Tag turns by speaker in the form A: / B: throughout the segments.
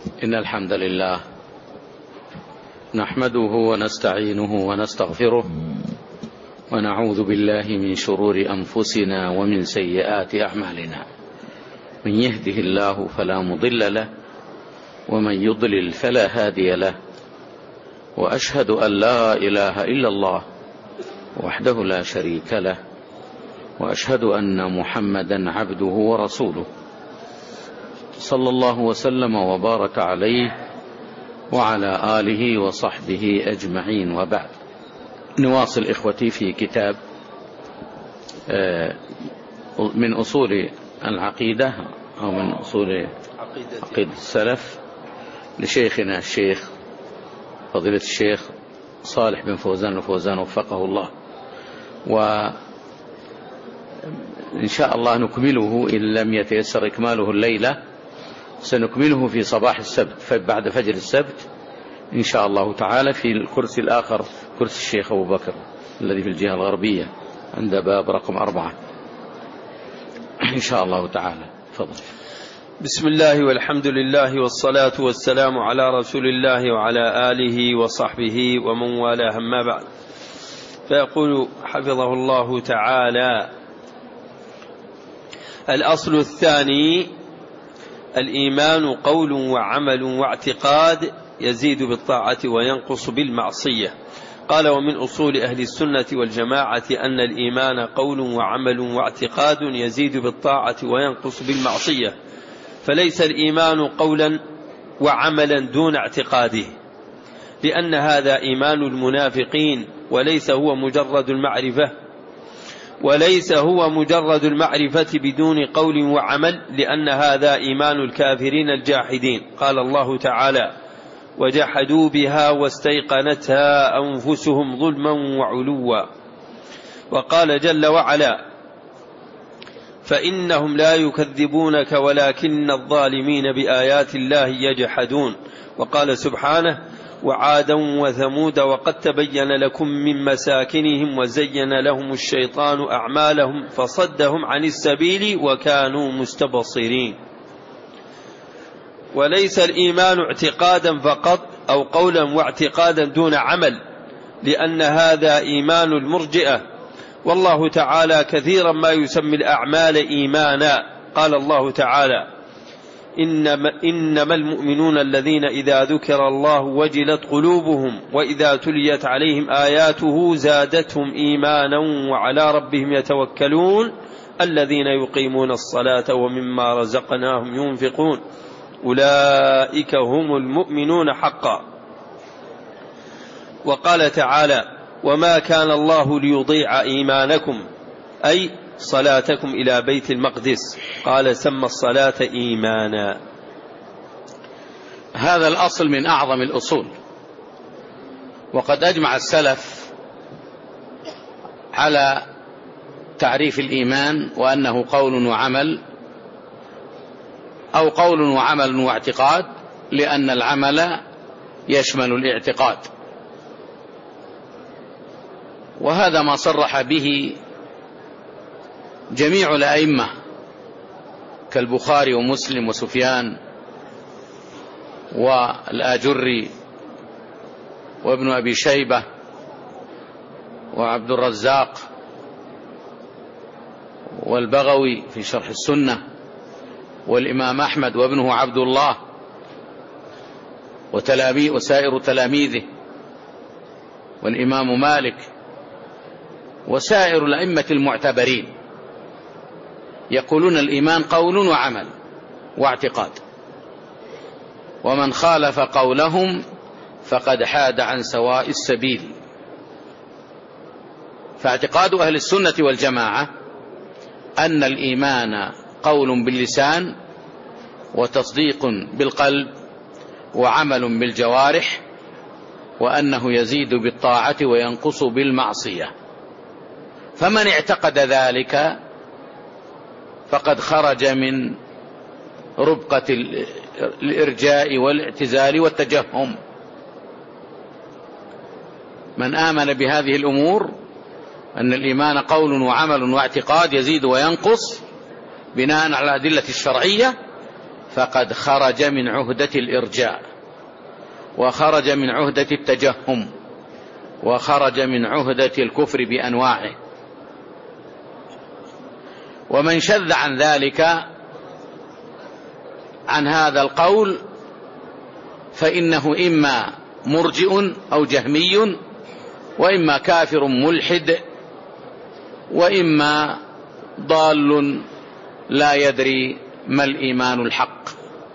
A: إن الحمد لله نحمده ونستعينه ونستغفره ونعوذ بالله من شرور أنفسنا ومن سيئات أعمالنا. من يهده الله فلا مضل له ومن يضلل فلا هادي له، وأشهد أن لا إله إلا الله وحده لا شريك له، وأشهد أن محمدا عبده ورسوله صلى الله وسلم وبارك عليه وعلى آله وصحبه أجمعين، وبعد. نواصل إخوتي في كتاب من أصول العقيدة أو من أصول عقيدة السلف لشيخنا الشيخ فضيلة الشيخ صالح بن فوزان الفوزان وفقه الله، وإن شاء الله نكمله إن لم يتيسر إكماله الليلة، سنكمله في صباح السبت بعد فجر السبت إن شاء الله تعالى في الكرسي الآخر، كرسي الشيخ أبو بكر الذي في الجهة الغربية عند باب رقم 4 إن شاء الله تعالى. تفضل.
B: بسم الله والحمد لله والصلاة والسلام على رسول الله وعلى آله وصحبه ومن والاه، أما بعد. فيقول حفظه الله تعالى: الأصل الثاني: الإيمان قول وعمل واعتقاد، يزيد بالطاعة وينقص بالمعصية. قال: ومن أصول أهل السنة والجماعة أن الإيمان قول وعمل واعتقاد، يزيد بالطاعة وينقص بالمعصية. فليس الإيمان قولا وعملا دون اعتقاده، لأن هذا إيمان المنافقين، وليس هو مجرد المعرفة بدون قول وعمل، لأن هذا إيمان الكافرين الجاحدين. قال الله تعالى: وجحدوا بها واستيقنتها أنفسهم ظلما وعلوا. وقال جل وعلا: فإنهم لا يكذبونك ولكن الظالمين بآيات الله يجحدون. وقال سبحانه: وعادا وثمود وقد تبين لكم من مساكنهم وزين لهم الشيطان أعمالهم فصدهم عن السبيل وكانوا مستبصرين. وليس الإيمان اعتقادا فقط أو قولا واعتقادا دون عمل، لأن هذا إيمان المرجئة. والله تعالى كثيرا ما يسمي الأعمال إيمانا. قال الله تعالى: إنما المؤمنون الذين إذا ذكر الله وجلت قلوبهم وإذا تليت عليهم آياته زادتهم إيمانا وعلى ربهم يتوكلون الذين يقيمون الصلاة ومما رزقناهم ينفقون أولئك هم المؤمنون حقا. وقال تعالى: وما كان الله ليضيع إيمانكم، أي صلاتكم إلى بيت المقدس. قال: سمى الصلاة إيمانا.
A: هذا الأصل من أعظم الأصول، وقد أجمع السلف على تعريف الإيمان وأنه قول وعمل، أو قول وعمل واعتقاد، لأن العمل يشمل الاعتقاد، وهذا ما صرح به جميع الأئمة كالبخاري ومسلم وسفيان والآجري وابن أبي شيبة وعبد الرزاق والبغوي في شرح السنة، والإمام أحمد وابنه عبد الله وسائر تلاميذه، والإمام مالك وسائر الأئمة المعتبرين، يقولون الإيمان قول وعمل واعتقاد، ومن خالف قولهم فقد حاد عن سواء السبيل. فاعتقاد أهل السنة والجماعة أن الإيمان قول باللسان وتصديق بالقلب وعمل بالجوارح، وأنه يزيد بالطاعة وينقص بالمعصية. فمن اعتقد ذلك فقد خرج من ربقة الإرجاء والاعتزال والتجهم. من آمن بهذه الأمور أن الإيمان قول وعمل واعتقاد يزيد وينقص بناء على الأدلة الشرعية، فقد خرج من عهدة الإرجاء، وخرج من عهدة التجهم، وخرج من عهدة الكفر بأنواعه. ومن شذ عن ذلك، عن هذا القول، فإنه إما مرجئ أو جهمي، وإما كافر ملحد، وإما ضال لا يدري ما الإيمان الحق.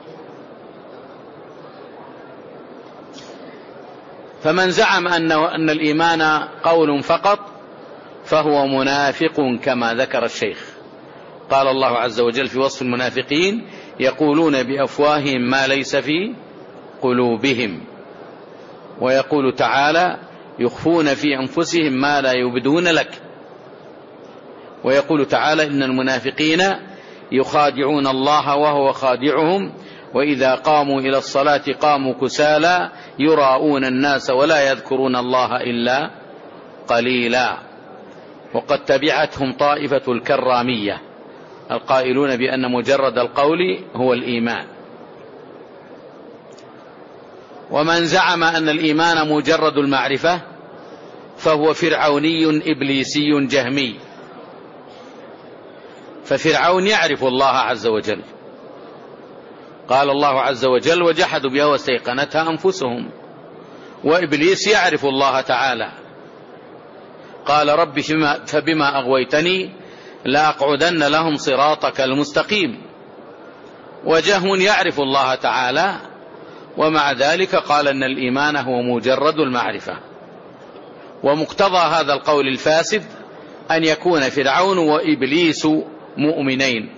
A: فمن زعم أن الإيمان قول فقط فهو منافق كما ذكر الشيخ. قال الله عز وجل في وصف المنافقين: يقولون بأفواههم ما ليس في قلوبهم. ويقول تعالى: يخفون في أنفسهم ما لا يبدون لك. ويقول تعالى: إن المنافقين يخادعون الله وهو خادعهم، وإذا قاموا إلى الصلاة قاموا كسالى يراءون الناس ولا يذكرون الله إلا قليلا. وقد تبعتهم طائفة الكرامية القائلون بأن مجرد القول هو الإيمان. ومن زعم أن الإيمان مجرد المعرفة فهو فرعوني إبليسي جهمي. ففرعون يعرف الله عز وجل، قال الله عز وجل: وجحدوا بها واستيقنتها أنفسهم. وإبليس يعرف الله تعالى، قال: رب فبما أغويتني لأقعدن لهم صراطك المستقيم. وجهم يعرف الله تعالى، ومع ذلك قال أن الإيمان هو مجرد المعرفة. ومقتضى هذا القول الفاسد أن يكون فرعون وإبليس مؤمنين،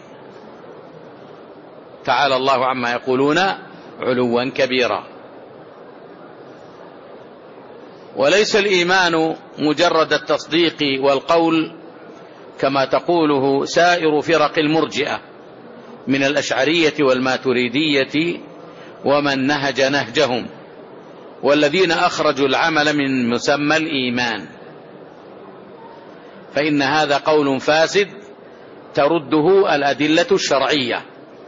A: تعالى الله عما يقولون علوا كبيرا. وليس الإيمان مجرد التصديق والقول كما تقوله سائر فرق المرجئة من الأشعرية والماتريدية ومن نهج نهجهم، والذين أخرجوا العمل من مسمى الإيمان. فإن هذا قول فاسد ترده الأدلة الشرعية.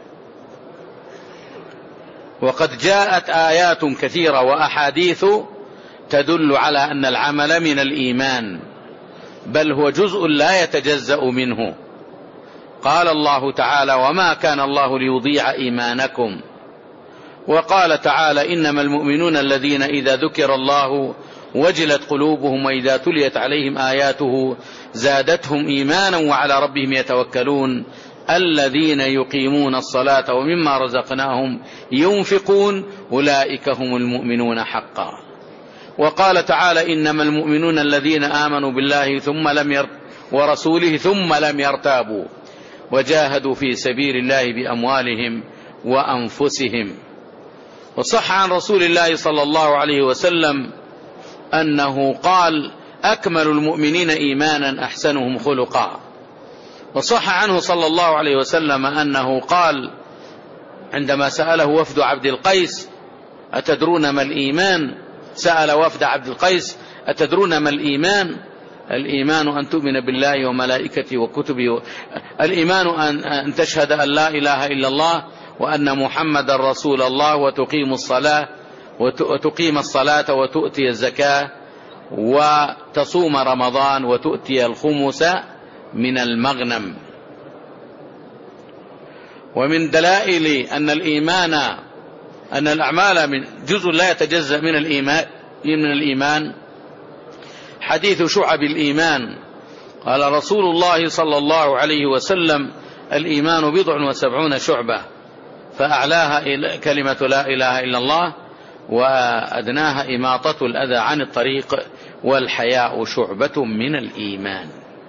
A: وقد جاءت آيات كثيرة وأحاديث تدل على أن العمل من الإيمان، بل هو جزء لا يتجزأ منه. قال الله تعالى: وما كان الله ليضيع إيمانكم. وقال تعالى: إنما المؤمنون الذين إذا ذكر الله وجلت قلوبهم وإذا تليت عليهم آياته زادتهم إيمانا وعلى ربهم يتوكلون الذين يقيمون الصلاة ومما رزقناهم ينفقون أولئك هم المؤمنون حقا. وقال تعالى: إنما المؤمنون الذين آمنوا بالله ورسوله ثم لم يرتابوا وجاهدوا في سبيل الله بأموالهم وأنفسهم. وصح عن رسول الله صلى الله عليه وسلم أنه قال: أكمل المؤمنين إيمانا أحسنهم خلقا. وصح عنه صلى الله عليه وسلم أنه قال عندما سأله وفد عبد القيس: أتدرون ما الإيمان؟ سأل وفد عبد القيس: أتدرون ما الإيمان؟ الإيمان أن تؤمن بالله وملائكته وكتبه. الإيمان أن تشهد أن لا إله إلا الله وأن محمد رسول الله وتقيم الصلاة وتؤتي الزكاة وتصوم رمضان وتؤتي الخمس من المغنم. ومن دلائل أن الأعمال من جزء لا يتجزأ من الإيمان حديث شعب الإيمان. قال رسول الله صلى الله عليه وسلم: الإيمان 70 شعبة، فأعلاها كلمة لا إله إلا الله، وأدناها إماطة الأذى عن الطريق، والحياء شعبة من الإيمان.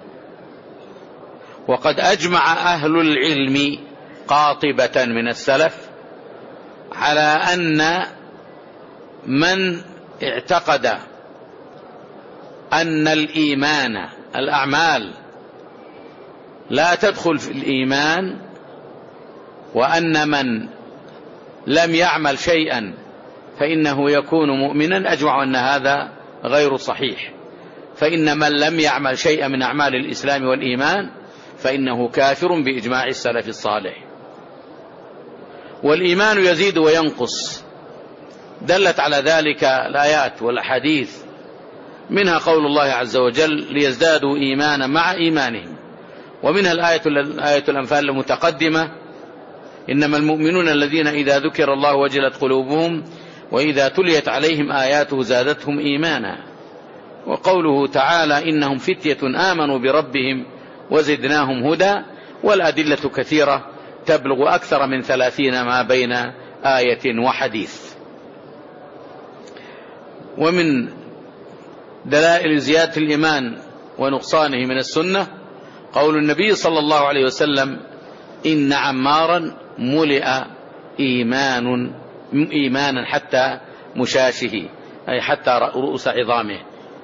A: وقد أجمع أهل العلم قاطبة من السلف على أن من اعتقد أن الأعمال لا تدخل في الإيمان، وأن من لم يعمل شيئا فإنه يكون مؤمنا، أجمع أن هذا غير صحيح. فإن من لم يعمل شيئا من أعمال الإسلام والإيمان فإنه كافر بإجماع السلف الصالح. والإيمان يزيد وينقص، دلت على ذلك الآيات والأحاديث، منها قول الله عز وجل ليزدادوا إيمانا مع إيمانهم، ومنها آية الأنفال المتقدمة إنما المؤمنون الذين إذا ذكر الله وجلت قلوبهم وإذا تليت عليهم آياته زادتهم إيمانا، وقوله تعالى إنهم فتية آمنوا بربهم وزدناهم هدى، والأدلة كثيرة تبلغ أكثر من 30 ما بين آية وحديث. ومن دلائل زيادة الإيمان ونقصانه من السنة قول النبي صلى الله عليه وسلم إن عمارا ملئ إيمانا حتى مشاشه، أي حتى رؤوس عظامه.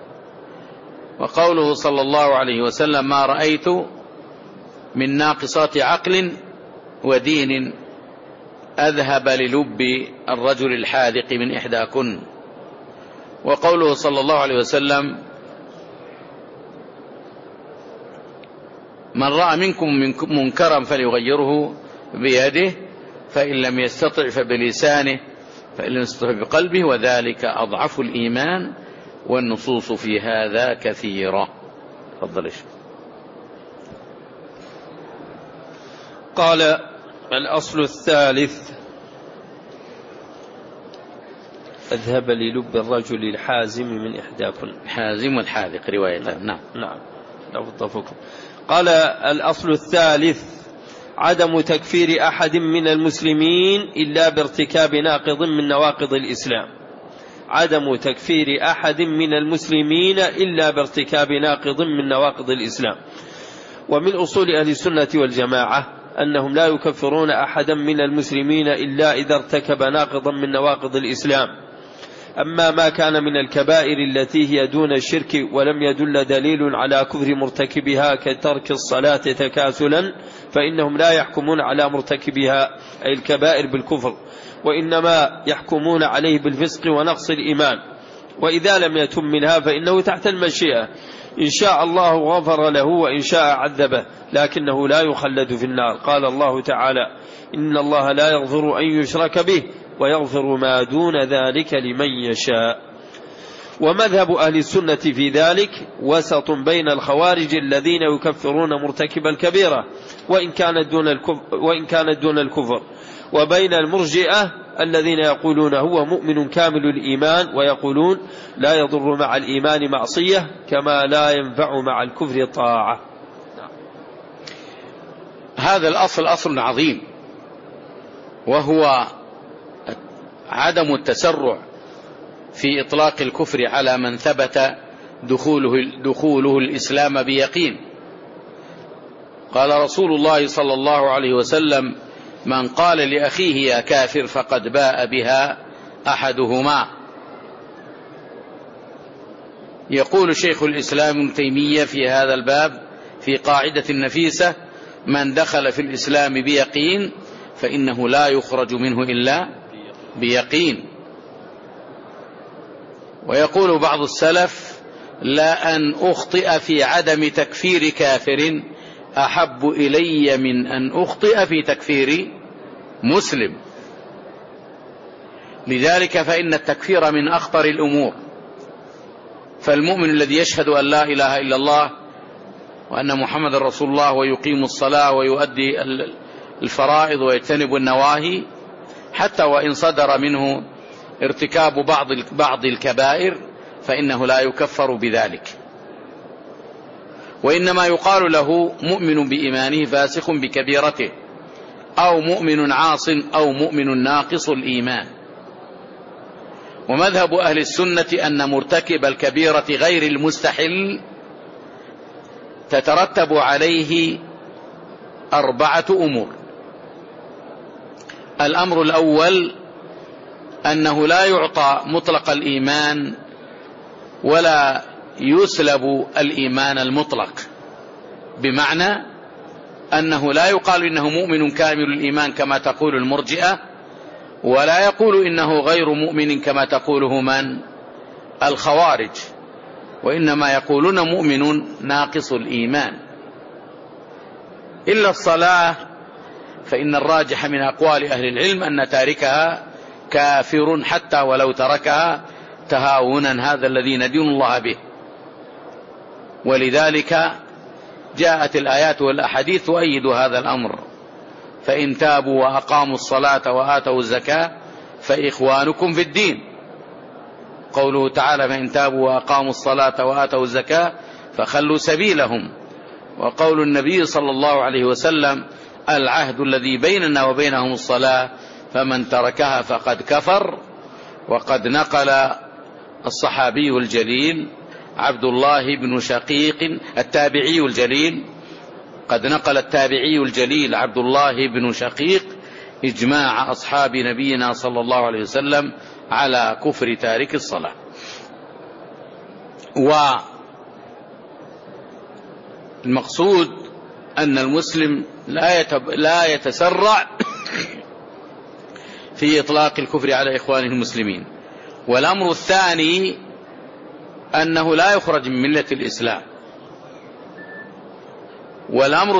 A: وقوله صلى الله عليه وسلم ما رأيت من ناقصات عقل ودين أذهب للب الرجل الحاذق من إحداكن. وقوله صلى الله عليه وسلم من رأى منكم منكرا فليغيره بيده فإن لم يستطع فبلسانه فإن لم يستطع بقلبه وذلك أضعف الإيمان، والنصوص في هذا كثيرة. تفضل.
B: قال الأصل الثالث أذهب للب الرجل الحازم من إحداكن.
A: حازم والحاذق رواية. نعم
B: لفظكم. قال الأصل الثالث عدم تكفير أحد من المسلمين إلا بارتكاب ناقض من نواقض الإسلام. عدم تكفير أحد من المسلمين إلا بارتكاب ناقض من نواقض الإسلام. ومن أصول أهل السنة والجماعة أنهم لا يكفرون أحدا من المسلمين إلا إذا ارتكب ناقضا من نواقض الإسلام. أما ما كان من الكبائر التي هي دون الشرك ولم يدل دليل على كفر مرتكبها كترك الصلاة تكاسلا فإنهم لا يحكمون على مرتكبها أي الكبائر بالكفر، وإنما يحكمون عليه بالفسق ونقص الإيمان. وإذا لم يتم منها فإنه تحت المشيئة، إن شاء الله غفر له وإن شاء عذبه، لكنه لا يخلد في النار. قال الله تعالى إن الله لا يغفر أن يشرك به ويغفر ما دون ذلك لمن يشاء. ومذهب أهل السنة في ذلك وسط بين الخوارج الذين يكفرون مرتكب الكبيرة وإن كانت دون الكفر، وبين المرجئة الذين يقولون هو مؤمن كامل الإيمان ويقولون لا يضر مع الإيمان معصية كما لا ينفع مع الكفر طاعة.
A: هذا الأصل أصل عظيم، وهو عدم التسرع في إطلاق الكفر على من ثبت دخوله الإسلام بيقين. قال رسول الله صلى الله عليه وسلم من قال لأخيه يا كافر فقد باء بها أحدهما. يقول شيخ الإسلام ابن تيمية في هذا الباب في قاعدة نفيسة من دخل في الإسلام بيقين فإنه لا يخرج منه إلا بيقين. ويقول بعض السلف لا أن أخطئ في عدم تكفير كافر أحب إلي من أن أخطئ في تكفير مسلم. لذلك فإن التكفير من أخطر الأمور. فالمؤمن الذي يشهد أن لا إله إلا الله وأن محمد رسول الله ويقيم الصلاة ويؤدي الفرائض ويجتنب النواهي حتى وإن صدر منه ارتكاب بعض الكبائر فإنه لا يكفر بذلك، وإنما يقال له مؤمن بإيمانه فاسق بكبيرته أو مؤمن عاص أو مؤمن ناقص الإيمان. ومذهب أهل السنة أن مرتكب الكبيرة غير المستحل تترتب عليه 4 أمور. الأمر الأول أنه لا يعطى مطلق الإيمان ولا يسلب الإيمان المطلق، بمعنى أنه لا يقال إنه مؤمن كامل الإيمان كما تقول المرجئة، ولا يقول إنه غير مؤمن كما تقوله من الخوارج، وإنما يقولون مؤمن ناقص الإيمان. إلا الصلاة فإن الراجح من أقوال أهل العلم أن تاركها كافر حتى ولو تركها تهاونا، هذا الذي ندين الله به. ولذلك جاءت الآيات والأحاديث تؤيد هذا الأمر: فإن تابوا وأقاموا الصلاة وآتوا الزكاة فإخوانكم في الدين. قوله تعالى: فإن تابوا وأقاموا الصلاة وآتوا الزكاة فخلوا سبيلهم. وقول النبي صلى الله عليه وسلم: العهد الذي بيننا وبينهم الصلاة فمن تركها فقد كفر. وقد نقل الصحابي الجليل عبد الله بن شقيق التابعي الجليل قد نقل التابعي الجليل عبد الله بن شقيق إجماع أصحاب نبينا صلى الله عليه وسلم على كفر تارك الصلاة. والمقصود أن المسلم لا يتسرع في إطلاق الكفر على إخوانه المسلمين. والأمر الثاني أنه لا يخرج من ملة الإسلام. والأمر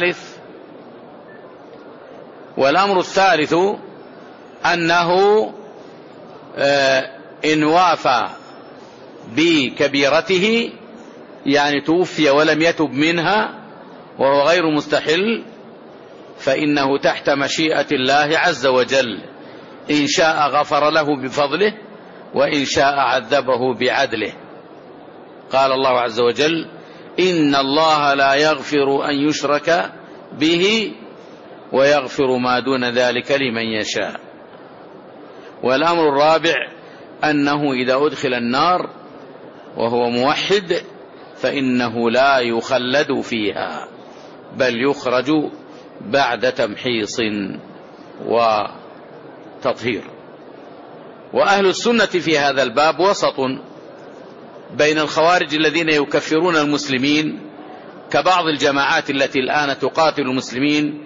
A: الثالث أنه إن وافى بكبيرته، يعني توفي ولم يتب منها وهو غير مستحل، فإنه تحت مشيئة الله عز وجل، إن شاء غفر له بفضله وإن شاء عذبه بعدله. قال الله عز وجل: إن الله لا يغفر أن يشرك به ويغفر ما دون ذلك لمن يشاء. والأمر الرابع أنه إذا أدخل النار وهو موحد فإنه لا يخلد فيها، بل يخرج بعد تمحيص وتطهير. وأهل السنة في هذا الباب وسط بين الخوارج الذين يكفرون المسلمين كبعض الجماعات التي الآن تقاتل المسلمين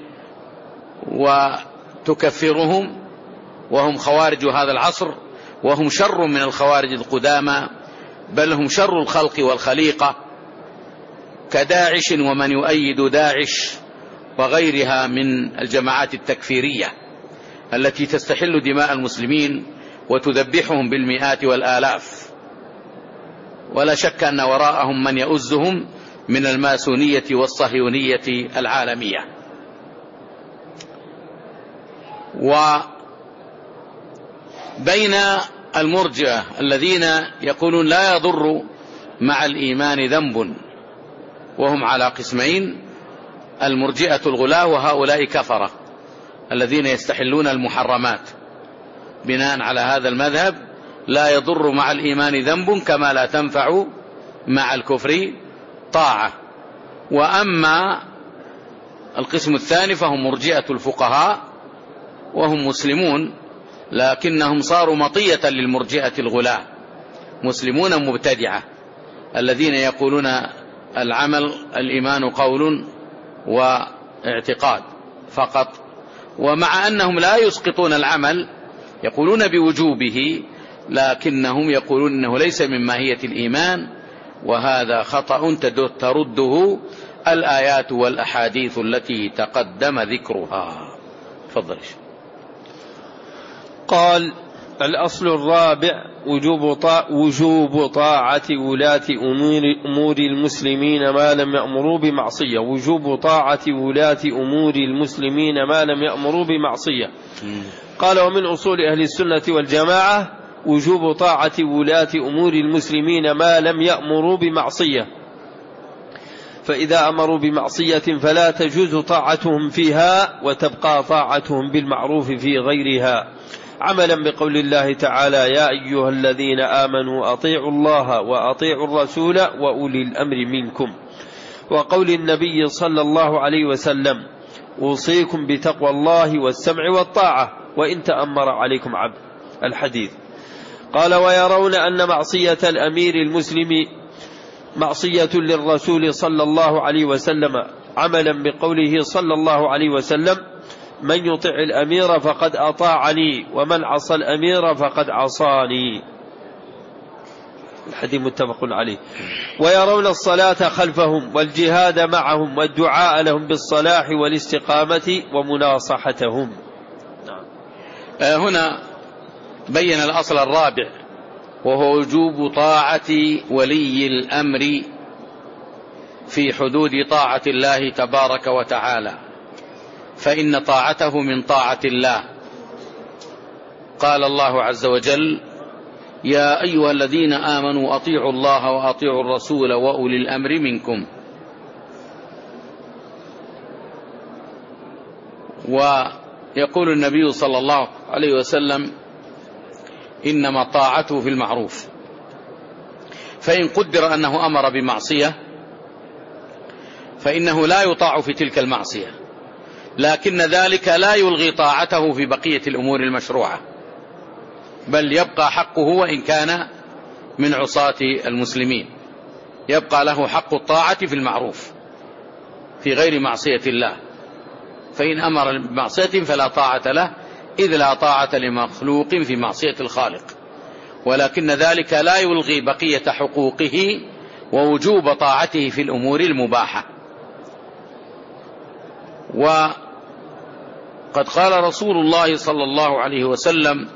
A: وتكفرهم، وهم خوارج هذا العصر، وهم شر من الخوارج القدامى، بل هم شر الخلق والخليقة، كداعش ومن يؤيد داعش وغيرها من الجماعات التكفيرية التي تستحل دماء المسلمين وتذبحهم بالمئات والآلاف. ولا شك أن وراءهم من يؤزهم من الماسونية والصهيونية العالمية. وبين المرجئة الذين يقولون لا يضر مع الإيمان ذنب، وهم على قسمين: المرجئة الغلاة وهؤلاء كفرة الذين يستحلون المحرمات بناء على هذا المذهب، لا يضر مع الإيمان ذنب كما لا تنفع مع الكفر طاعة. وأما القسم الثاني فهم مرجئة الفقهاء، وهم مسلمون لكنهم صاروا مطية للمرجئة الغلاة، مسلمون مبتدعة الذين يقولون الإيمان قول واعتقاد فقط، ومع أنهم لا يسقطون العمل يقولون بوجوبه، لكنهم يقولون أنه ليس من ماهية الإيمان، وهذا خطأ ترده الآيات والأحاديث التي تقدم ذكرها. تفضل.
B: قال: الأصل الرابع وجوب طاعة ولاة أمور المسلمين ما لم يأمروا بمعصية. وجوب طاعة ولاة أمور المسلمين ما لم يأمروا بمعصية. قال: ومن أصول أهل السنة والجماعة وجوب طاعة ولاة أمور المسلمين ما لم يأمروا بمعصية، فإذا أمروا بمعصية فلا تجوز طاعتهم فيها وتبقى طاعتهم بالمعروف في غيرها، عملا بقول الله تعالى: يا أيها الذين آمنوا أطيعوا الله وأطيعوا الرسول وأولي الأمر منكم، وقول النبي صلى الله عليه وسلم: أوصيكم بتقوى الله والسمع والطاعة وإن تأمر عليكم عبد. الحديث. قال: ويرون أن معصية الأمير المسلم معصية للرسول صلى الله عليه وسلم، عملا بقوله صلى الله عليه وسلم: من يطع الأمير فقد أطاعني ومن عصى الأمير فقد عصاني. الحديث متفق عليه. ويرون الصلاة خلفهم والجهاد معهم والدعاء لهم بالصلاح والاستقامة ومناصحتهم.
A: هنا بين الأصل الرابع وهو وجوب طاعة ولي الأمر في حدود طاعة الله تبارك وتعالى، فإن طاعته من طاعة الله. قال الله عز وجل: يا أيها الذين آمنوا أطيعوا الله وأطيعوا الرسول وأولي الأمر منكم. ويقول النبي صلى الله عليه وسلم: إنما طاعته في المعروف. فإن قدر أنه أمر بمعصية فإنه لا يطاع في تلك المعصية، لكن ذلك لا يلغي طاعته في بقية الأمور المشروعة، بل يبقى حقه وإن كان من عصاة المسلمين، يبقى له حق الطاعة في المعروف في غير معصية الله. فإن أمر بمعصية فلا طاعة له، إذ لا طاعة لمخلوق في معصية الخالق، ولكن ذلك لا يلغي بقية حقوقه ووجوب طاعته في الأمور المباحة. وقد قال رسول الله صلى الله عليه وسلم: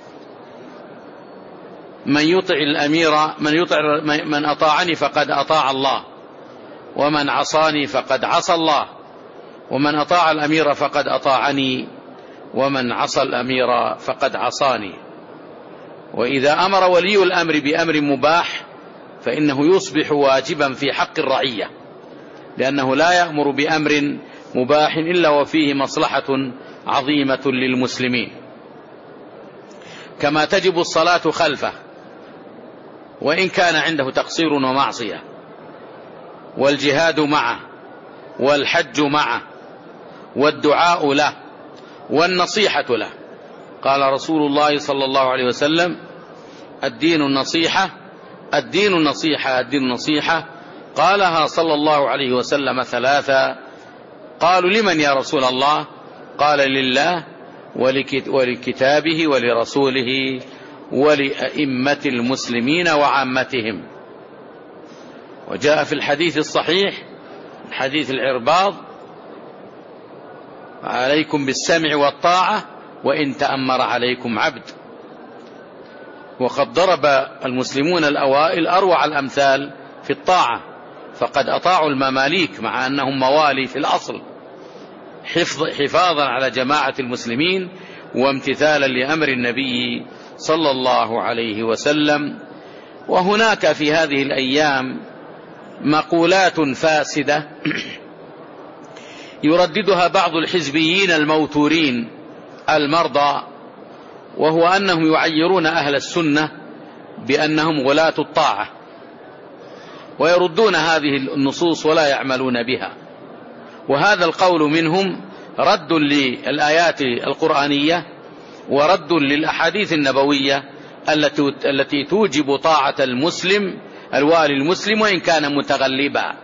A: من أطاعني فقد أطاع الله، ومن عصاني فقد عصى الله، ومن أطاع الأمير فقد أطاعني، ومن عصى الأمير فقد عصاني. وإذا أمر ولي الأمر بأمر مباح فإنه يصبح واجبا في حق الرعية، لأنه لا يأمر بأمر مباح إلا وفيه مصلحة عظيمة للمسلمين، كما تجب الصلاة خلفه وإن كان عنده تقصير ومعصية، والجهاد معه، والحج معه، والدعاء له، والنصيحة له. قال رسول الله صلى الله عليه وسلم: الدين النصيحة، الدين النصيحة، الدين النصيحة. قالها صلى الله عليه وسلم ثلاثا. قالوا: لمن يا رسول الله؟ قال: لله ولكتابه ولرسوله ولأئمة المسلمين وعامتهم. وجاء في الحديث الصحيح حديث العرباض: عليكم بالسمع والطاعة وإن تأمر عليكم عبد. وقد ضرب المسلمون الأوائل أروع الأمثال في الطاعة، فقد أطاعوا المماليك مع أنهم موالي في الأصل، حفاظا على جماعة المسلمين وامتثالا لأمر النبي صلى الله عليه وسلم. وهناك في هذه الأيام مقولات فاسدة يرددها بعض الحزبيين الموتورين المرضى، وهو أنهم يعيرون أهل السنة بأنهم غلاة الطاعة، ويردون هذه النصوص ولا يعملون بها. وهذا القول منهم رد للآيات القرآنية ورد للأحاديث النبوية التي توجب طاعة المسلم الوالي المسلم وإن كان متغلبا،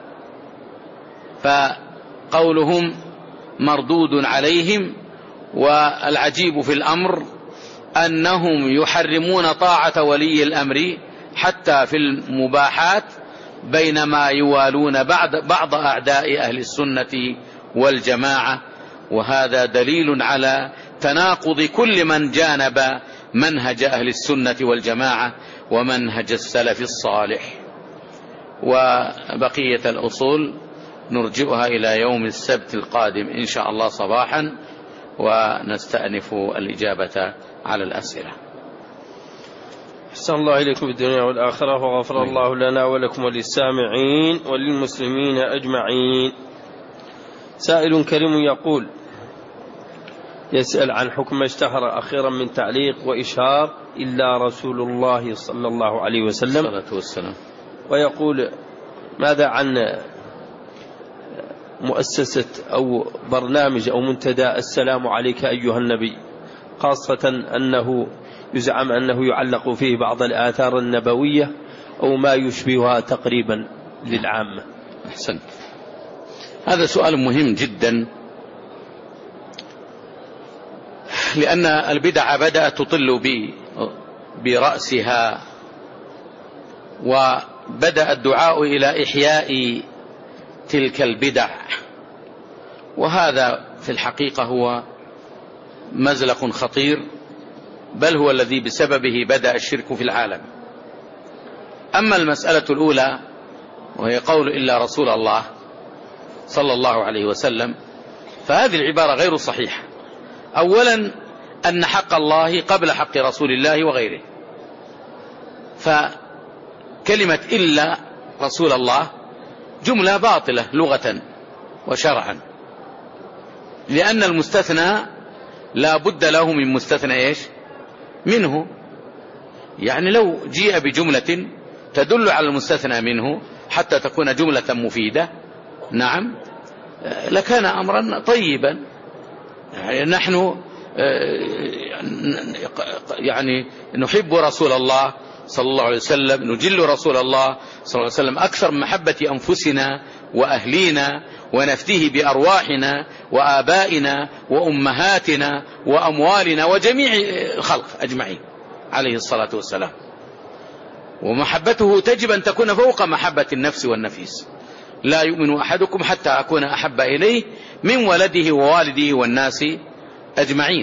A: فقولهم مردود عليهم. والعجيب في الأمر أنهم يحرمون طاعة ولي الأمر حتى في المباحات، بينما يوالون بعض أعداء أهل السنة والجماعة. وهذا دليل على تناقض كل من جانب منهج أهل السنة والجماعة ومنهج السلف الصالح. وبقية الأصول نرجئها إلى يوم السبت القادم إن شاء الله صباحا، ونستأنف الإجابة على الأسئلة.
B: أحسن الله إليكم بالدنيا والآخرة، وغفر الله لنا ولكم وللسامعين وللمسلمين أجمعين. سائل كريم يقول: يسأل عن حكم اشتهر أخيرا من تعليق وإشهار إلا رسول الله صلى الله عليه وسلم
A: الصلاة والسلام،
B: ويقول: ماذا عن مؤسسة أو برنامج أو منتدى السلام عليك أيها النبي، خاصة أنه يزعم أنه يعلق فيه بعض الآثار النبوية أو ما يشبهها تقريبا للعامة؟
A: أحسنت. هذا سؤال مهم جدا، لأن البدع بدأت تطل برأسها وبدأ الدعاء إلى إحياء تلك البدع، وهذا في الحقيقة هو مزلق خطير، بل هو الذي بسببه بدأ الشرك في العالم. أما المسألة الأولى وهي قول إلا رسول الله صلى الله عليه وسلم، فهذه العبارة غير صحيحة. أولا أن حق الله قبل حق رسول الله وغيره، فكلمة إلا رسول الله جملة باطلة لغة وشرعا، لأن المستثنى لا بد له من مستثنى منه. يعني لو جيء بجملة تدل على المستثنى منه حتى تكون جملة مفيدة، نعم، لكان أمرا طيبا. يعني نحن يعني نحب رسول الله صلى الله عليه وسلم، نجل رسول الله صلى الله عليه وسلم أكثر من محبة أنفسنا وأهلينا، ونفديه بأرواحنا وآبائنا وأمهاتنا وأموالنا وجميع الخلق أجمعين عليه الصلاة والسلام. ومحبته تجب أن تكون فوق محبة النفس والنفيس. لا يؤمن أحدكم حتى أكون أحب إليه من ولده ووالده والناس أجمعين.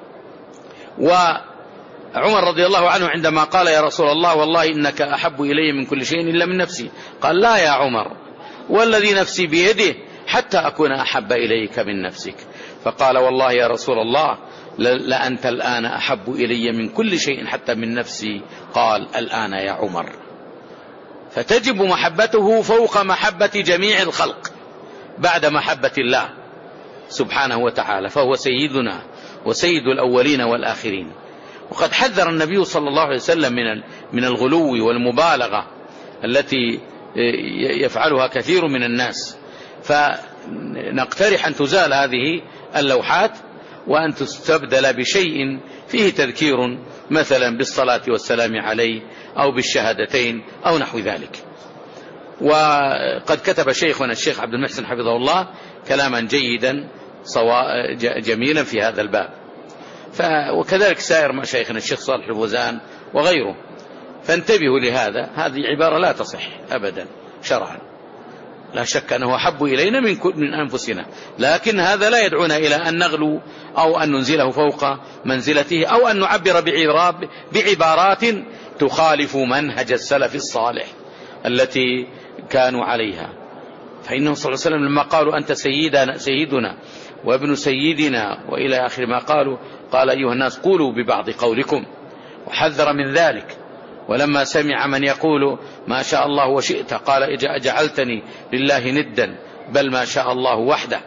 A: وعمر رضي الله عنه عندما قال يا رسول الله والله إنك أحب إلي من كل شيء إلا من نفسي، قال لا يا عمر والذي نفسي بيده حتى أكون أحب إليك من نفسك. فقال والله يا رسول الله لأنت الآن أحب إلي من كل شيء حتى من نفسي. قال الآن يا عمر. فتجب محبته فوق محبة جميع الخلق بعد محبة الله سبحانه وتعالى، فهو سيدنا وسيد الأولين والآخرين. وقد حذر النبي صلى الله عليه وسلم من الغلو والمبالغة التي يفعلها كثير من الناس. فنقترح أن تزال هذه اللوحات وأن تستبدل بشيء فيه تذكير، مثلا بالصلاة والسلام عليه أو بالشهادتين أو نحو ذلك. وقد كتب شيخنا الشيخ عبد المحسن حفظه الله كلاما جيدا جميلا في هذا الباب، وكذلك سائر مشايخنا الشيخ صالح الفوزان وغيره. فانتبهوا لهذا، هذه عبارة لا تصح أبدا شرعا. لا شك أنه أحب إلينا من أنفسنا، لكن هذا لا يدعونا إلى أن نغلو أو أن ننزله فوق منزلته أو أن نعبر بعبارات تخالف منهج السلف الصالح التي كانوا عليها. فإنه صلى الله عليه وسلم لما قالوا أنت سيدنا وابن سيدنا وإلى آخر ما قالوا، قال أيها الناس قولوا ببعض قولكم، وحذر من ذلك. ولما سمع من يقول ما شاء الله وشئت قال أجعلتني لله ندا بل ما شاء الله وحده.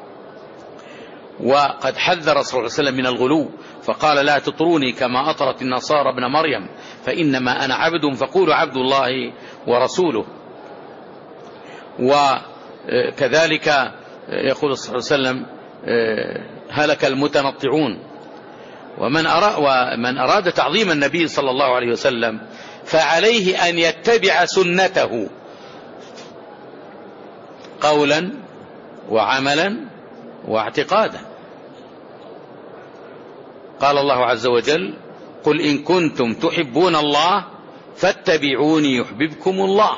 A: وقد حذر صلى الله عليه وسلم من الغلو فقال لا تطروني كما أطرت النصارى ابن مريم فإنما أنا عبد فقولوا عبد الله ورسوله. وكذلك يقول صلى الله عليه وسلم هلك المتنطعون. ومن أراد تعظيم النبي صلى الله عليه وسلم فعليه أن يتبع سنته قولا وعملا واعتقادا. قال الله عز وجل قل إن كنتم تحبون الله فاتبعوني يحببكم الله.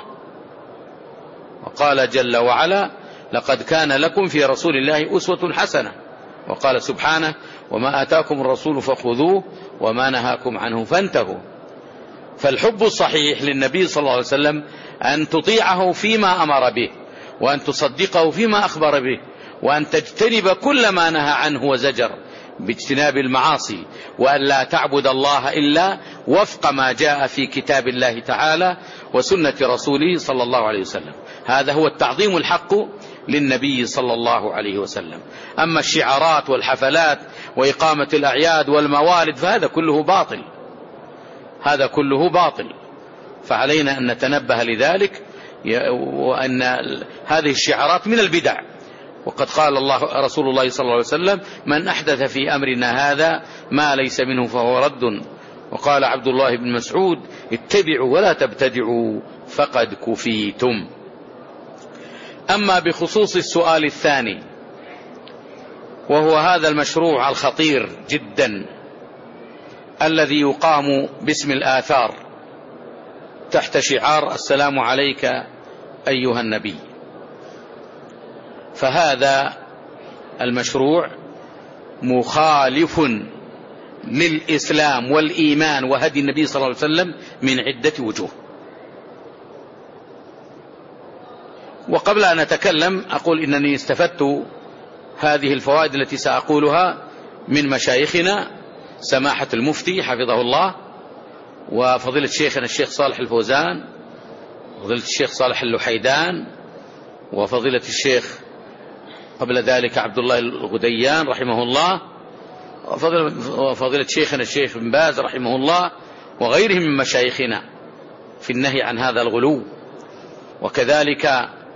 A: وقال جل وعلا لقد كان لكم في رسول الله أسوة حسنة. وقال سبحانه وما آتاكم الرسول فخذوه وما نهاكم عنه فانتهوا. فالحب الصحيح للنبي صلى الله عليه وسلم أن تطيعه فيما أمر به، وأن تصدقه فيما أخبر به، وأن تجتنب كل ما نهى عنه وزجر باجتناب المعاصي، وأن لا تعبد الله إلا وفق ما جاء في كتاب الله تعالى وسنة رسوله صلى الله عليه وسلم. هذا هو التعظيم الحق للنبي صلى الله عليه وسلم. أما الشعارات والحفلات وإقامة الأعياد والموالد فهذا كله باطل، هذا كله باطل. فعلينا أن نتنبه لذلك، وأن هذه الشعارات من البدع. وقد قال رسول الله صلى الله عليه وسلم من أحدث في أمرنا هذا ما ليس منه فهو رد. وقال عبد الله بن مسعود اتبعوا ولا تبتدعوا فقد كفيتم. أما بخصوص السؤال الثاني وهو هذا المشروع الخطير جدا الذي يقام باسم الآثار تحت شعار السلام عليك أيها النبي. فهذا المشروع مخالف للإسلام والإيمان وهدي النبي صلى الله عليه وسلم من عدة وجوه. وقبل أن أتكلم أقول إنني استفدت هذه الفوائد التي سأقولها من مشايخنا سماحة المفتي حفظه الله، وفضيلة شيخنا الشيخ صالح الفوزان، وفضيلة الشيخ صالح اللحيدان، وفضيلة الشيخ قبل ذلك عبد الله الغديان رحمه الله، وفضيلة شيخنا الشيخ بن باز رحمه الله، وغيرهم من مشايخنا في النهي عن هذا الغلو. وكذلك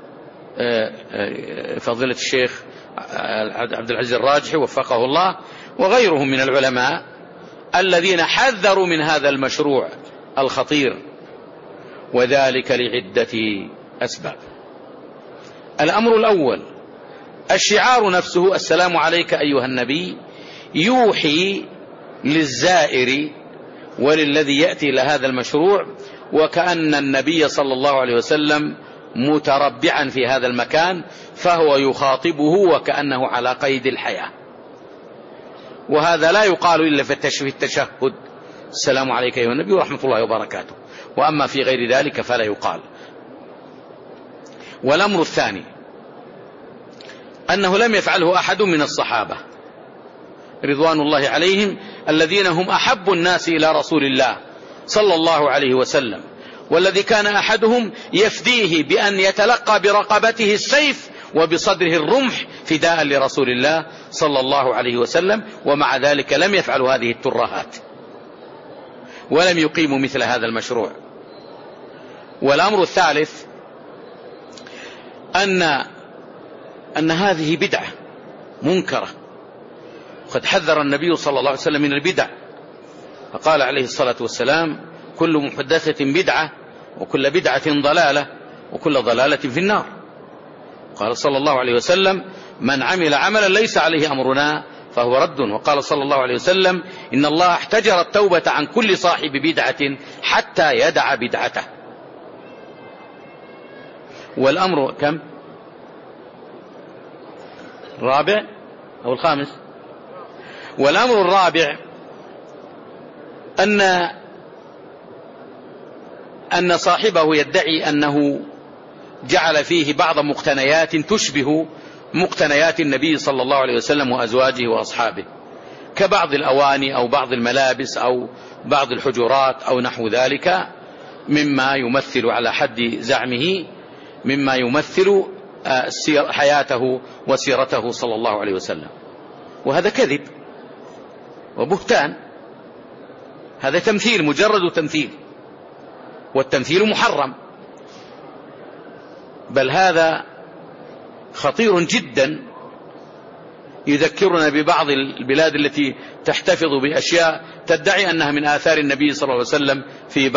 A: فضيلة الشيخ عبد العزيز الراجحي وفقه الله، وغيرهم من العلماء الذين حذروا من هذا المشروع الخطير، وذلك لعدة أسباب. الأمر الأول: الشعار نفسه السلام عليك أيها النبي يوحي للزائر وللذي يأتي إلى هذا المشروع وكأن النبي صلى الله عليه وسلم متربعا في هذا المكان، فهو يخاطبه وكأنه على قيد الحياة. وهذا لا يقال إلا في التشهد السلام عليك أيها النبي ورحمة الله وبركاته، وأما في غير ذلك فلا يقال. والأمر الثاني أنه لم يفعله أحد من الصحابة رضوان الله عليهم الذين هم أحب الناس إلى رسول الله صلى الله عليه وسلم، والذي كان أحدهم يفديه بأن يتلقى برقبته السيف وبصدره الرمح فداء لرسول الله صلى الله عليه وسلم، ومع ذلك لم يفعلوا هذه الترهات ولم يقيموا مثل هذا المشروع. والأمر الثالث أن هذه بدعة منكرة، قد حذر النبي صلى الله عليه وسلم من البدع، فقال عليه الصلاة والسلام: كل محدثة بدعة وكل بدعة ضلالة وكل ضلالة في النار. قال صلى الله عليه وسلم: من عمل عملا ليس عليه أمرنا فهو رد. وقال صلى الله عليه وسلم: إن الله احتجر التوبة عن كل صاحب بدعة حتى يدع بدعته. والأمر كم؟ الرابع أو الخامس؟ والأمر الرابع أن صاحبه يدعي أنه جعل فيه بعض مقتنيات تشبه مقتنيات النبي صلى الله عليه وسلم وأزواجه وأصحابه، كبعض الأواني أو بعض الملابس أو بعض الحجرات أو نحو ذلك، مما يمثل على حد زعمه مما يمثل حياته وسيرته صلى الله عليه وسلم. وهذا كذب وبهتان، هذا تمثيل، مجرد تمثيل، والتمثيل محرم، بل هذا خطير جدا يذكرنا ببعض البلاد التي تحتفظ بأشياء تدعي أنها من آثار النبي صلى الله عليه وسلم في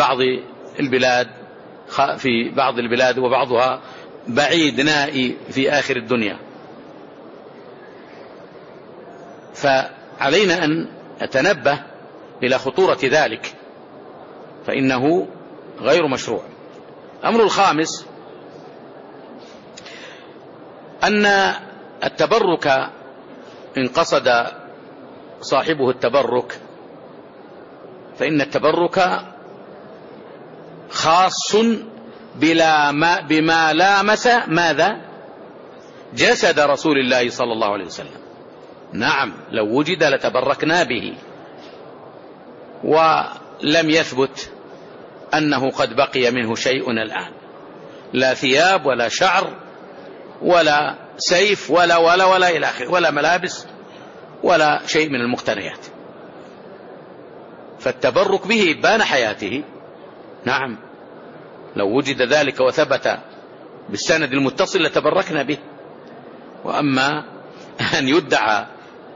A: بعض البلاد وبعضها بعيد نائي في آخر الدنيا. فعلينا أن نتنبه إلى خطورة ذلك، فإنه غير مشروع. الأمر الخامس أن التبرك إن قصد صاحبه التبرك فإن التبرك خاص بما لامس ماذا؟ جسد رسول الله صلى الله عليه وسلم. نعم، لو وجد لتبركنا به، ولم يثبت أنه قد بقي منه شيء الآن، لا ثياب ولا شعر ولا سيف ولا إلى آخره، ولا ملابس ولا شيء من المقتنيات. فالتبرك به بان حياته. نعم، لو وجد ذلك وثبت بالسند المتصل لتبركنا به. وأما أن يدعى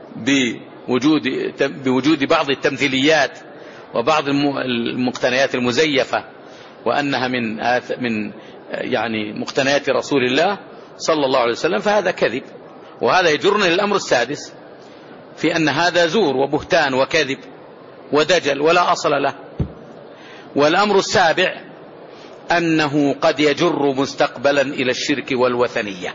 A: بوجود بعض التمثيليات وبعض المقتنيات المزيفة وأنها من يعني مقتنيات رسول الله صلى الله عليه وسلم، فهذا كذب. وهذا يجرنا للأمر السادس في أن هذا زور وبهتان وكذب ودجل ولا أصل له. والأمر السابع أنه قد يجر مستقبلا إلى الشرك والوثنية،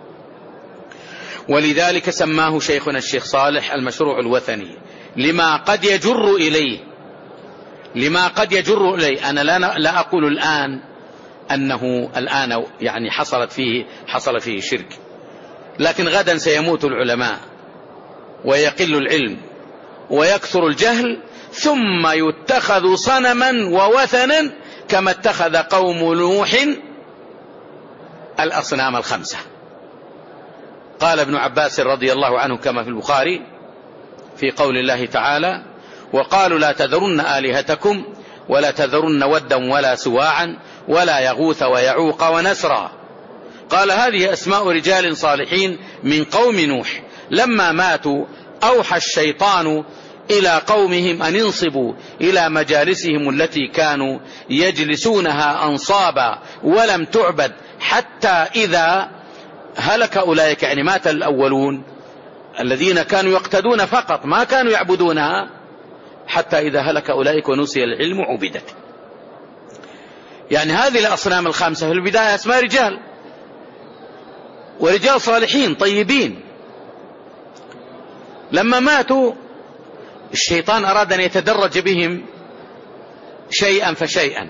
A: ولذلك سماه شيخنا الشيخ صالح المشروع الوثني لما قد يجر إليه. لما قد يجر إليه. أنا لا أقول الآن أنه الآن يعني حصل فيه شرك، لكن غدا سيموت العلماء ويقل العلم ويكثر الجهل، ثم يتخذ صنما ووثنا كما اتخذ قوم نوح الأصنام الخمسة. قال ابن عباس رضي الله عنه كما في البخاري في قول الله تعالى: وقالوا لا تذرن آلهتكم ولا تذرن ودا ولا سواعا ولا يغوث ويعوق ونسرا. قال هذه أسماء رجال صالحين من قوم نوح، لما ماتوا أوحى الشيطان إلى قومهم أن انصبوا إلى مجالسهم التي كانوا يجلسونها أنصابا ولم تعبد، حتى إذا هلك أولئك، يعني مات الأولون الذين كانوا يقتدون فقط ما كانوا يعبدونها، حتى إذا هلك أولئك ونسي العلم عبدت. يعني هذه الأصنام الخمسة في البداية اسمها رجال، ورجال صالحين طيبين، لما ماتوا الشيطان أراد أن يتدرج بهم شيئا فشيئا،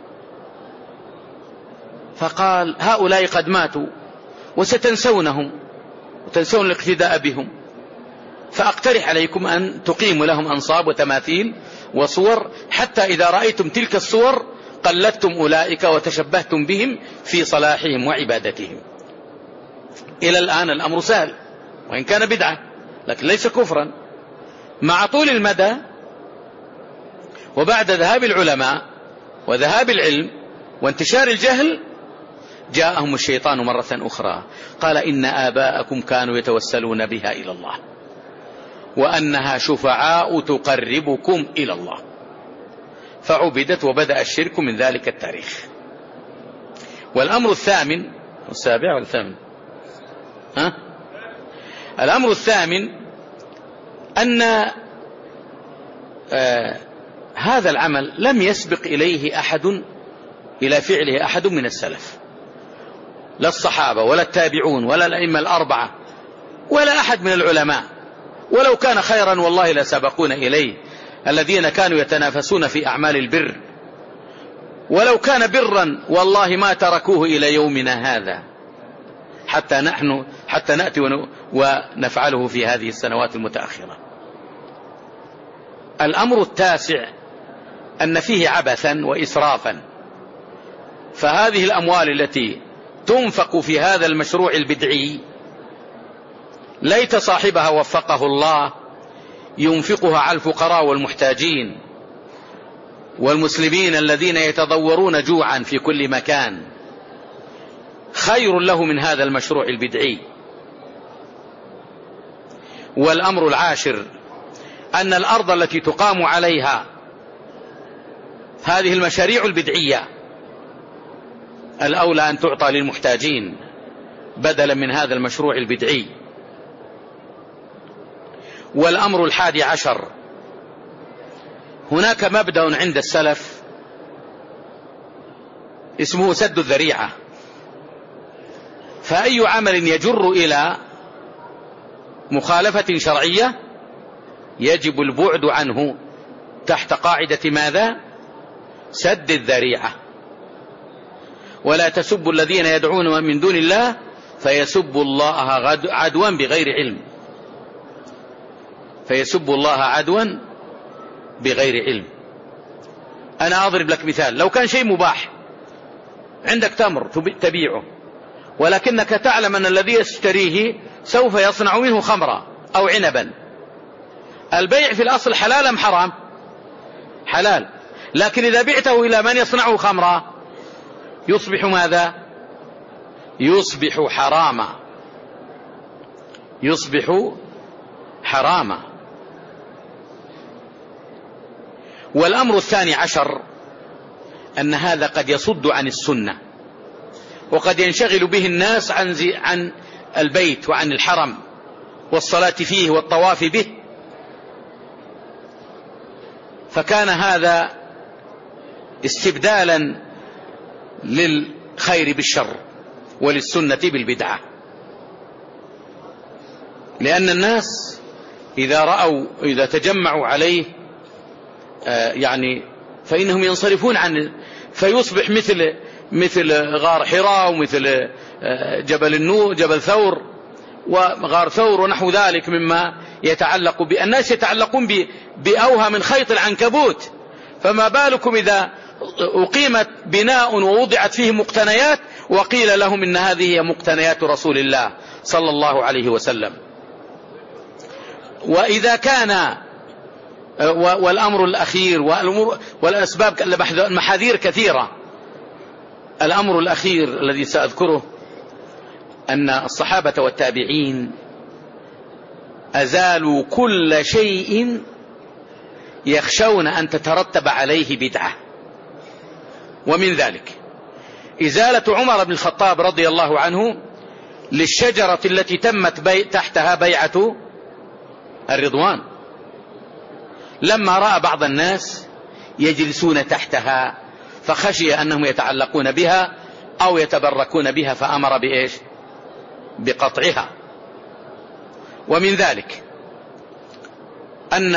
A: فقال هؤلاء قد ماتوا وستنسونهم وتنسون الاقتداء بهم، فأقترح عليكم أن تقيموا لهم أنصاب وتماثيل وصور، حتى إذا رأيتم تلك الصور قلدتم أولئك وتشبهتم بهم في صلاحهم وعبادتهم. إلى الآن الأمر سهل وإن كان بدعة، لكن ليس كفرا. مع طول المدى وبعد ذهاب العلماء وذهاب العلم وانتشار الجهل، جاءهم الشيطان مرة أخرى قال إن آباءكم كانوا يتوسلون بها إلى الله وأنها شفعاء تقربكم إلى الله، فعبدت وبدأ الشرك من ذلك التاريخ. والأمر الثامن السابع والثامن الأمر الثامن أن هذا العمل لم يسبق إلى فعله أحد من السلف، لا الصحابة ولا التابعون ولا الأئمة الأربعة ولا أحد من العلماء، ولو كان خيرا والله لسبقون إليه الذين كانوا يتنافسون في أعمال البر، ولو كان برا والله ما تركوه إلى يومنا هذا حتى نأتي ونفعله في هذه السنوات المتأخرة. الأمر التاسع أن فيه عبثا وإسرافا، فهذه الأموال التي تنفق في هذا المشروع البدعي ليت صاحبها وفقه الله ينفقها على الفقراء والمحتاجين والمسلمين الذين يتضورون جوعا في كل مكان، خير له من هذا المشروع البدعي. والأمر العاشر أن الأرض التي تقام عليها هذه المشاريع البدعية الأولى أن تعطى للمحتاجين بدلا من هذا المشروع البدعي. والأمر الحادي عشر، هناك مبدأ عند السلف اسمه سد الذريعة، فأي عمل يجر إلى مخالفة شرعية يجب البعد عنه تحت قاعدة ماذا؟ سد الذريعة. ولا تسبوا الذين يدعون من دون الله فيسبوا الله عدوا بغير علم، فيسبوا الله عدوا بغير علم. أنا أضرب لك مثال، لو كان شيء مباح، عندك تمر تبيعه ولكنك تعلم أن الذي يشتريه سوف يصنع منه خمرا أو عنبا، البيع في الأصل حلال أم حرام؟ حلال، لكن إذا بعته إلى من يصنعه خمرا يصبح ماذا؟ يصبح حراما، يصبح حراما. والأمر الثاني عشر أن هذا قد يصد عن السنة، وقد ينشغل به الناس عن البيت وعن الحرم والصلاة فيه والطواف به، فكان هذا استبدالا للخير بالشر وللسنة بالبدعة. لأن الناس إذا تجمعوا عليه يعني فإنهم ينصرفون عنه، فيصبح مثل غار حراء ومثل جبل ثور وغار ثور ونحو ذلك مما يتعلق الناس يتعلقون بأوهى من خيط العنكبوت، فما بالكم إذا أقيمت بناء ووضعت فيه مقتنيات وقيل لهم إن هذه هي مقتنيات رسول الله صلى الله عليه وسلم. وإذا كان والأمر الأخير والأسباب المحاذير كثيرة. الأمر الأخير الذي سأذكره أن الصحابة والتابعين أزالوا كل شيء يخشون أن تترتب عليه بدعة، ومن ذلك إزالة عمر بن الخطاب رضي الله عنه للشجرة التي تمت تحتها بيعة الرضوان، لما رأى بعض الناس يجلسون تحتها فخشي أنهم يتعلقون بها أو يتبركون بها فأمر بإيش؟ بقطعها. ومن ذلك أن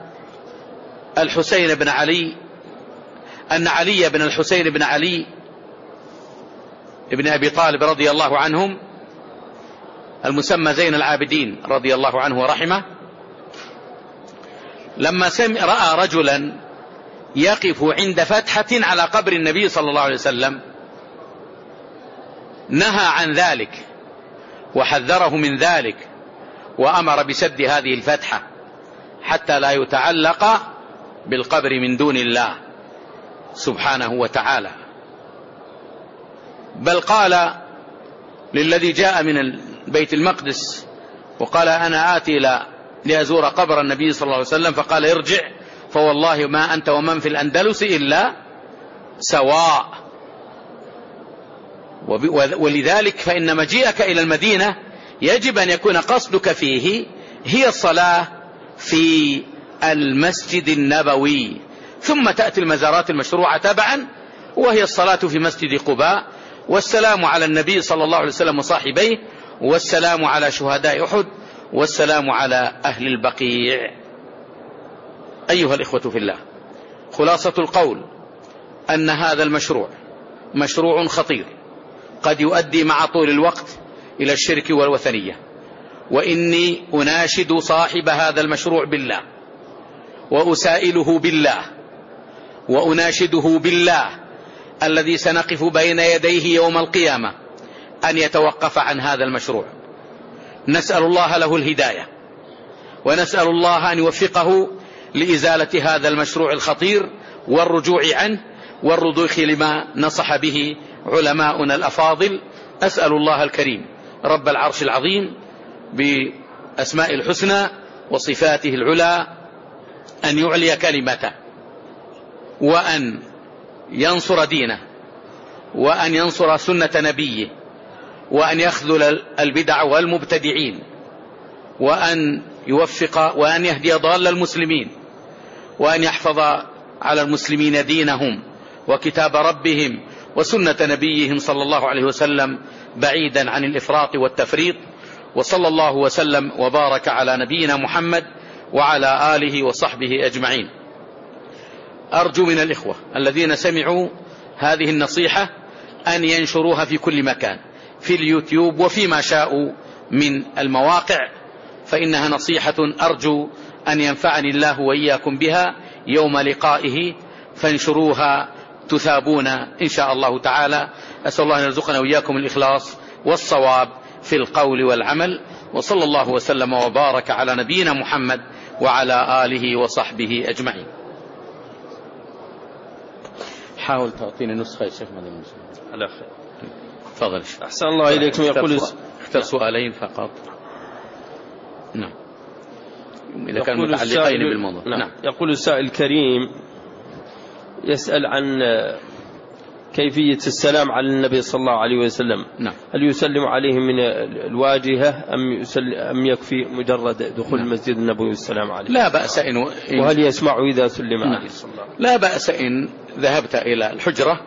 A: علي بن الحسين بن علي ابن أبي طالب رضي الله عنهم المسمى زين العابدين رضي الله عنه ورحمه، لما رأى رجلا يقف عند فتحة على قبر النبي صلى الله عليه وسلم نهى عن ذلك وحذره من ذلك وأمر بسد هذه الفتحة حتى لا يتعلق بالقبر من دون الله سبحانه وتعالى. بل قال للذي جاء من بيت المقدس وقال أنا آتي لأزور قبر النبي صلى الله عليه وسلم، فقال ارجع فوالله ما أنت ومن في الأندلس إلا سواء. ولذلك فإن مجيئك إلى المدينة يجب أن يكون قصدك فيه هي الصلاة في المسجد النبوي، ثم تأتي المزارات المشروعة تبعا وهي الصلاة في مسجد قباء، والسلام على النبي صلى الله عليه وسلم وصاحبيه، والسلام على شهداء أحد، والسلام على أهل البقيع. أيها الإخوة في الله، خلاصة القول أن هذا المشروع مشروع خطير قد يؤدي مع طول الوقت إلى الشرك والوثنية، وإني أناشد صاحب هذا المشروع بالله وأسائله بالله وأناشده بالله الذي سنقف بين يديه يوم القيامة أن يتوقف عن هذا المشروع. نسأل الله له الهداية، ونسأل الله أن يوفقه لإزالة هذا المشروع الخطير والرجوع عنه والرضوخ لما نصح به علماؤنا الأفاضل. أسأل الله الكريم رب العرش العظيم بأسماء الحسنى وصفاته العلى أن يعلي كلمته، وأن ينصر دينه، وأن ينصر سنة نبيه، وأن يخذل البدع والمبتدعين، وأن يوفق وأن يهدي ضال المسلمين، وأن يحفظ على المسلمين دينهم وكتاب ربهم وسنة نبيهم صلى الله عليه وسلم بعيدا عن الإفراط والتفريط. وصلى الله وسلم وبارك على نبينا محمد وعلى آله وصحبه أجمعين. أرجو من الإخوة الذين سمعوا هذه النصيحة أن ينشروها في كل مكان، في اليوتيوب وفيما شاءوا من المواقع، فإنها نصيحة أرجو أن ينفعني الله وإياكم بها يوم لقائه، فانشروها تثابون إن شاء الله تعالى. أسأل الله أن يرزقنا وإياكم الإخلاص والصواب في القول والعمل، وصلى الله وسلم وبارك على نبينا محمد وعلى آله وصحبه أجمعين. حاول تعطيني نسخة يا شيخ مدني.
B: على خير.
A: تفضل.
B: أحسن الله إليكم. يقول
A: اختر سؤالين فقط. نعم. إذا كانوا متعلقين بالموضوع.
B: نعم. يقول السائل الكريم يسأل عن كيفية السلام على النبي صلى الله عليه وسلم.
A: نعم.
B: هل يسلم عليه من الواجهة أم يكفي مجرد دخول المسجد النبوي والسلام عليه؟
A: لا بأس
B: وهل يسمع إذا سلم عليه صلى الله عليه وسلم؟
A: لا بأس إن ذهبت إلى الحجرة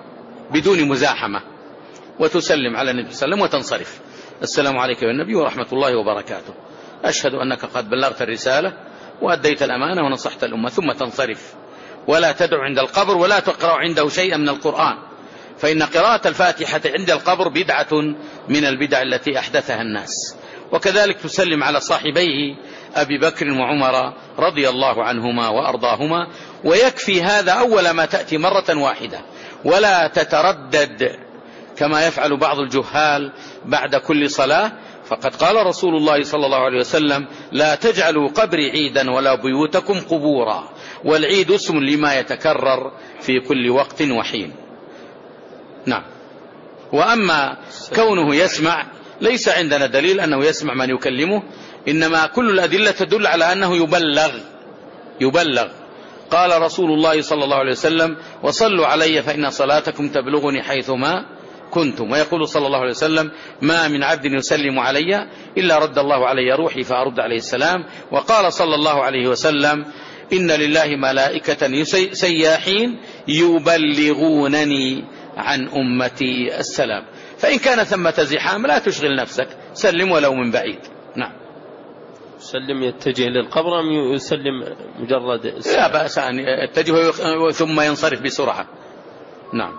A: بدون مزاحمة، وتسلم على النبي صلى الله عليه وسلم وتنصرف. السلام عليك يا النبي ورحمة الله وبركاته، أشهد أنك قد بلغت الرسالة وأديت الأمانة ونصحت الأمة، ثم تنصرف. ولا تدعو عند القبر ولا تقرأ عنده شيئا من القرآن، فإن قراءة الفاتحة عند القبر بدعة من البدع التي أحدثها الناس. وكذلك تسلم على صاحبيه أبي بكر وعمر رضي الله عنهما وأرضاهما، ويكفي هذا أول ما تأتي مرة واحدة، ولا تتردد كما يفعل بعض الجهال بعد كل صلاة. فقد قال رسول الله صلى الله عليه وسلم: لا تجعلوا قبري عيدا ولا بيوتكم قبورا. والعيد اسم لما يتكرر في كل وقت وحين. نعم. وأما كونه يسمع، ليس عندنا دليل أنه يسمع من يكلمه، إنما كل الأدلة تدل على أنه يبلغ. قال رسول الله صلى الله عليه وسلم: وصلوا علي فإن صلاتكم تبلغني حيثما كنتم. ويقول صلى الله عليه وسلم: ما من عبد يسلم علي إلا رد الله علي روحي فأرد عليه السلام. وقال صلى الله عليه وسلم: إن لله ملائكة سياحين يبلغونني عن أمتي السلام. فإن كان ثمة زحام لا تشغل نفسك، سلم ولو من بعيد. نعم.
B: سلم يتجه للقبر أم يسلم مجرد السلام؟
A: لا بأس أن يتجه ثم ينصرف بسرعة. نعم.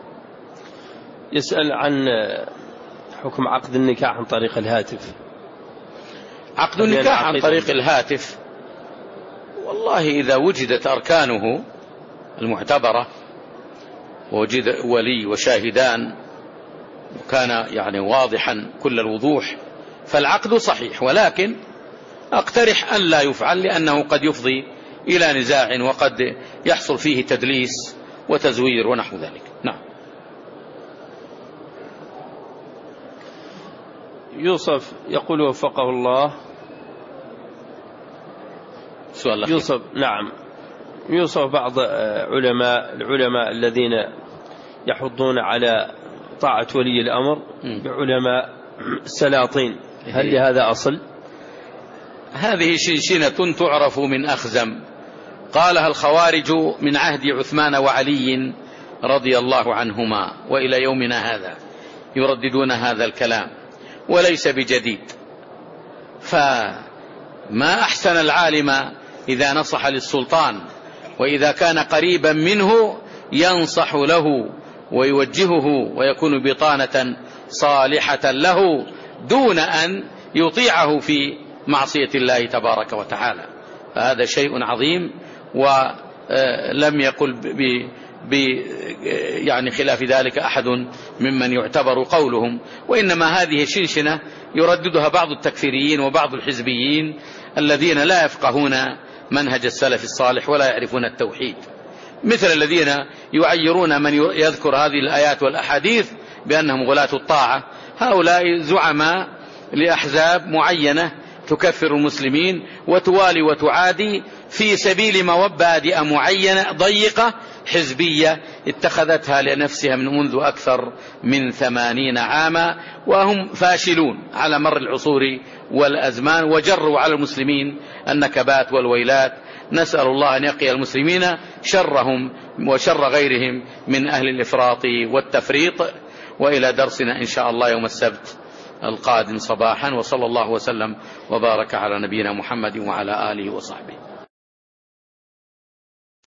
B: يسأل عن حكم عقد النكاح عن طريق الهاتف.
A: عقد النكاح عن طريق الهاتف، والله إذا وجدت أركانه المعتبرة ووجد ولي وشاهدان وكان يعني واضحا كل الوضوح فالعقد صحيح، ولكن أقترح أن لا يفعل، لأنه قد يفضي إلى نزاع وقد يحصل فيه تدليس وتزوير ونحو ذلك. نعم.
B: يوسف يقول وفقه الله.
A: سؤال
B: يوسف. نعم. يوسف بعض العلماء الذين يحضون على طاعة ولي الأمر بعلماء السلاطين، هل لهذا أصل؟
A: هذه شنشنة تعرف من أخزم، قالها الخوارج من عهد عثمان وعلي رضي الله عنهما، وإلى يومنا هذا يرددون هذا الكلام وليس بجديد. فما أحسن العالم إذا نصح للسلطان، وإذا كان قريبا منه ينصح له ويوجهه ويكون بطانة صالحة له، دون أن يطيعه في معصية الله تبارك وتعالى. فهذا شيء عظيم، ولم يقل يعني خلاف ذلك أحد ممن يعتبر قولهم، وإنما هذه شنشنة يرددها بعض التكفيريين وبعض الحزبيين الذين لا يفقهون منهج السلف الصالح ولا يعرفون التوحيد، مثل الذين يعيرون من يذكر هذه الآيات والأحاديث بأنهم غلاة الطاعة. هؤلاء زعماء لأحزاب معينة تكفر المسلمين وتوالي وتعادي في سبيل مبادئ معينة ضيقة حزبية اتخذتها لنفسها منذ أكثر من 80 عاما، وهم فاشلون على مر العصور والأزمان، وجروا على المسلمين النكبات والويلات. نسأل الله أن يقي المسلمين شرهم وشر غيرهم من أهل الإفراط والتفريط. وإلى درسنا إن شاء الله يوم السبت القادم صباحا، وصلى الله وسلم وبارك على نبينا محمد وعلى آله وصحبه.